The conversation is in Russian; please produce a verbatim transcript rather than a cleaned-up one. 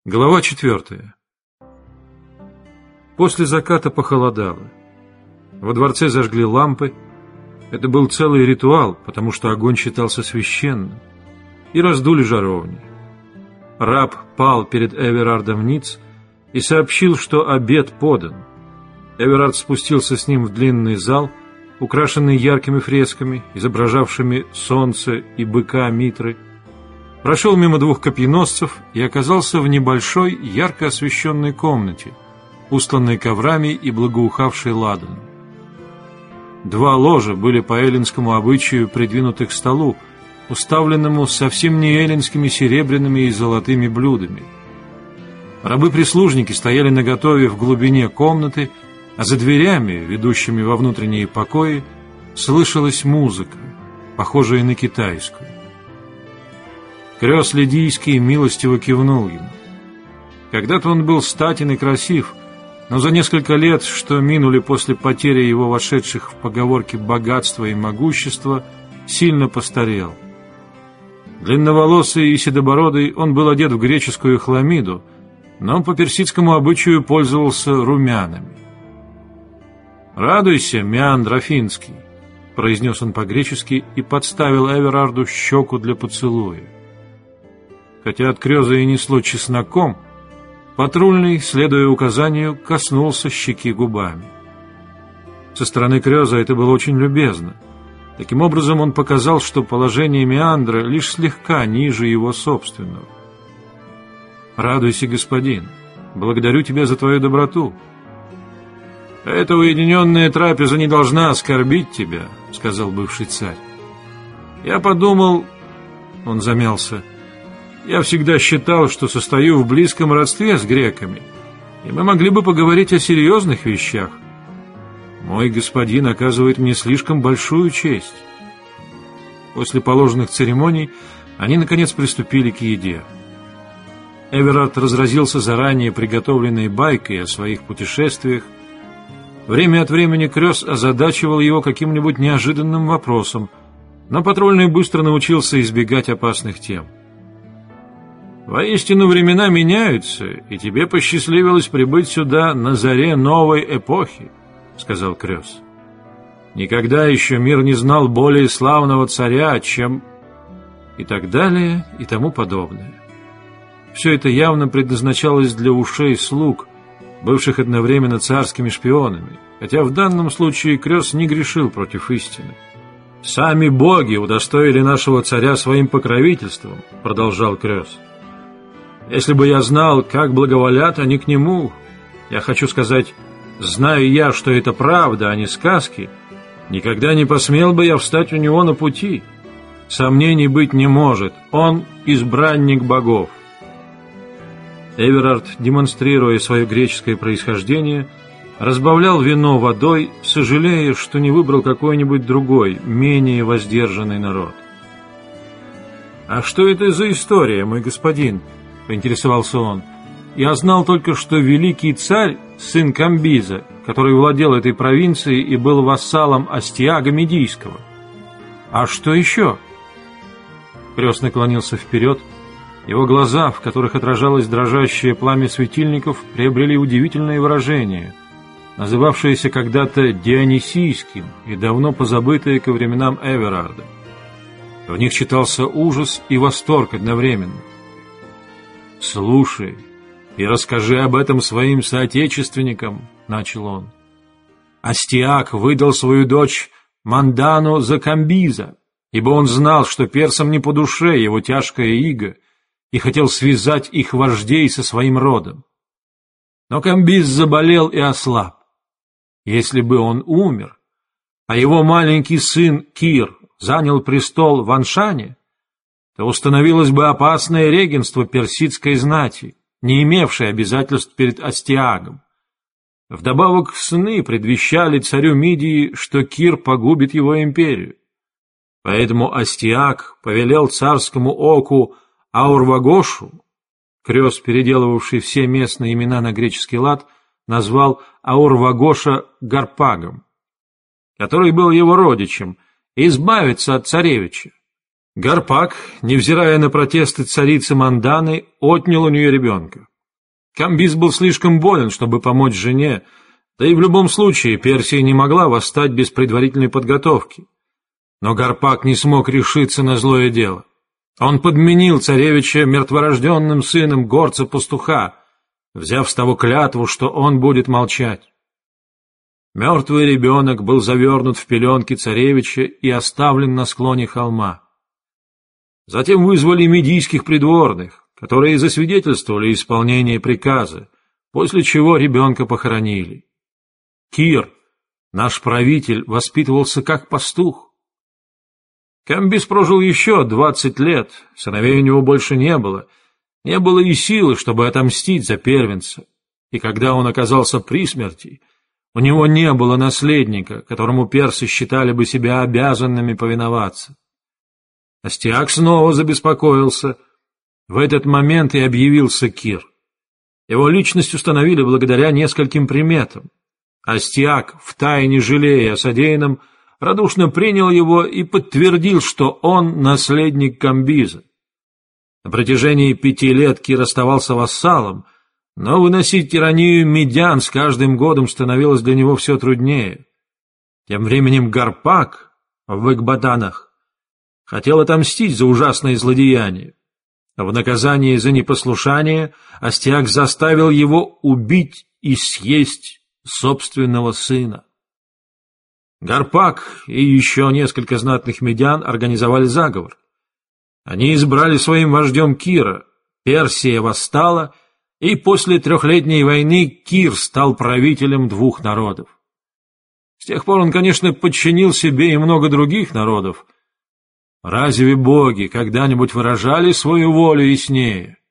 Глава четвертая. После заката похолодало. Во дворце зажгли лампы. Это был целый ритуал, потому что огонь считался священным. И раздули жаровни. Раб пал перед Эверардом ниц и сообщил, что обед подан. Эверард спустился с ним в длинный зал, украшенный яркими фресками, изображавшими солнце и быка Митры, прошел мимо двух копьеносцев и оказался в небольшой, ярко освещенной комнате, устланной коврами и благоухавшей ладаном. Два ложа были по эллинскому обычаю придвинуты к столу, уставленному совсем не эллинскими серебряными и золотыми блюдами. Рабы-прислужники стояли наготове в глубине комнаты, а за дверями, ведущими во внутренние покои, слышалась музыка, похожая на китайскую. Крёс Лидийский милостиво кивнул ему. Когда-то он был статен и красив, но за несколько лет, что минули после потери его вошедших в поговорки богатства и могущества, сильно постарел. Длинноволосый и седобородый, он был одет в греческую хламиду, но по персидскому обычаю пользовался румянами. «Радуйся, Меандр Афинский», — произнес он по-гречески и подставил Эверарду щеку для поцелуя. Хотя от Крёза и несло чесноком, патрульный, следуя указанию, коснулся щеки губами. Со стороны Крёза это было очень любезно. Таким образом, он показал, что положение Меандра лишь слегка ниже его собственного. «Радуйся, господин, благодарю тебя за твою доброту». «Эта уединенная трапеза не должна оскорбить тебя», — сказал бывший царь. «Я подумал...» — он замялся. «Я всегда считал, что состою в близком родстве с греками, и мы могли бы поговорить о серьезных вещах. Мой господин оказывает мне слишком большую честь». После положенных церемоний они, наконец, приступили к еде. Эверард разразился заранее приготовленной байкой о своих путешествиях. Время от времени Крёс озадачивал его каким-нибудь неожиданным вопросом, но патрульный быстро научился избегать опасных тем. «Воистину времена меняются, и тебе посчастливилось прибыть сюда на заре новой эпохи», — сказал Крёс. «Никогда еще мир не знал более славного царя, чем...» и так далее, и тому подобное. Все это явно предназначалось для ушей слуг, бывших одновременно царскими шпионами, хотя в данном случае Крёс не грешил против истины. «Сами боги удостоили нашего царя своим покровительством», — продолжал Крёс. «Если бы я знал, как благоволят они к нему, я хочу сказать, знаю я, что это правда, а не сказки, никогда не посмел бы я встать у него на пути. Сомнений быть не может, он избранник богов». Эверард, демонстрируя свое греческое происхождение, разбавлял вино водой, сожалея, что не выбрал какой-нибудь другой, менее воздержанный народ. «А что это за история, мой господин?» — поинтересовался он. «Я знал только, что великий царь, сын Камбиза, который владел этой провинцией и был вассалом Астиага Медийского. А что еще?» Крёс наклонился вперед. Его глаза, в которых отражалось дрожащее пламя светильников, приобрели удивительное выражение, называвшееся когда-то Дионисийским и давно позабытое ко временам Эверарда. В них читался ужас и восторг одновременно. «Слушай и расскажи об этом своим соотечественникам», — начал он. «Астиаг выдал свою дочь Мандану за Камбиза, ибо он знал, что персам не по душе его тяжкая ига, и хотел связать их вождей со своим родом. Но Камбиз заболел и ослаб. Если бы он умер, а его маленький сын Кир занял престол в Аншане, то установилось бы опасное регенство персидской знати, не имевшей обязательств перед Астиагом. Вдобавок сны предвещали царю Мидии, что Кир погубит его империю. Поэтому Астиаг повелел царскому оку Аурвагошу, Крёс, переделывавший все местные имена на греческий лад, назвал Аурвагоша Гарпагом, который был его родичем, избавиться от царевича. Гарпаг, невзирая на протесты царицы Манданы, отнял у нее ребенка. Камбиз был слишком болен, чтобы помочь жене, да и в любом случае Персия не могла восстать без предварительной подготовки. Но Гарпак не смог решиться на злое дело. Он подменил царевича мертворожденным сыном горца-пастуха, взяв с того клятву, что он будет молчать. Мертвый ребенок был завернут в пеленки царевича и оставлен на склоне холма. Затем вызвали медийских придворных, которые засвидетельствовали исполнение приказа, после чего ребенка похоронили. Кир, наш правитель, воспитывался как пастух. Камбиз прожил еще двадцать лет, сыновей у него больше не было, не было и силы, чтобы отомстить за первенца, и когда он оказался при смерти, у него не было наследника, которому персы считали бы себя обязанными повиноваться. Астиаг снова забеспокоился. В этот момент и объявился Кир. Его личность установили благодаря нескольким приметам. Астиаг, втайне жалея о содеянном, радушно принял его и подтвердил, что он наследник Камбиза. На протяжении пяти лет Кир оставался вассалом, но выносить тиранию медян с каждым годом становилось для него все труднее. Тем временем Гарпак в Экбатанах хотел отомстить за ужасные злодеяния. В наказание за непослушание Астиаг заставил его убить и съесть собственного сына. Гарпак и еще несколько знатных медян организовали заговор. Они избрали своим вождем Кира, Персия восстала, и после трехлетней войны Кир стал правителем двух народов. С тех пор он, конечно, подчинил себе и много других народов. Разве боги когда-нибудь выражали свою волю яснее?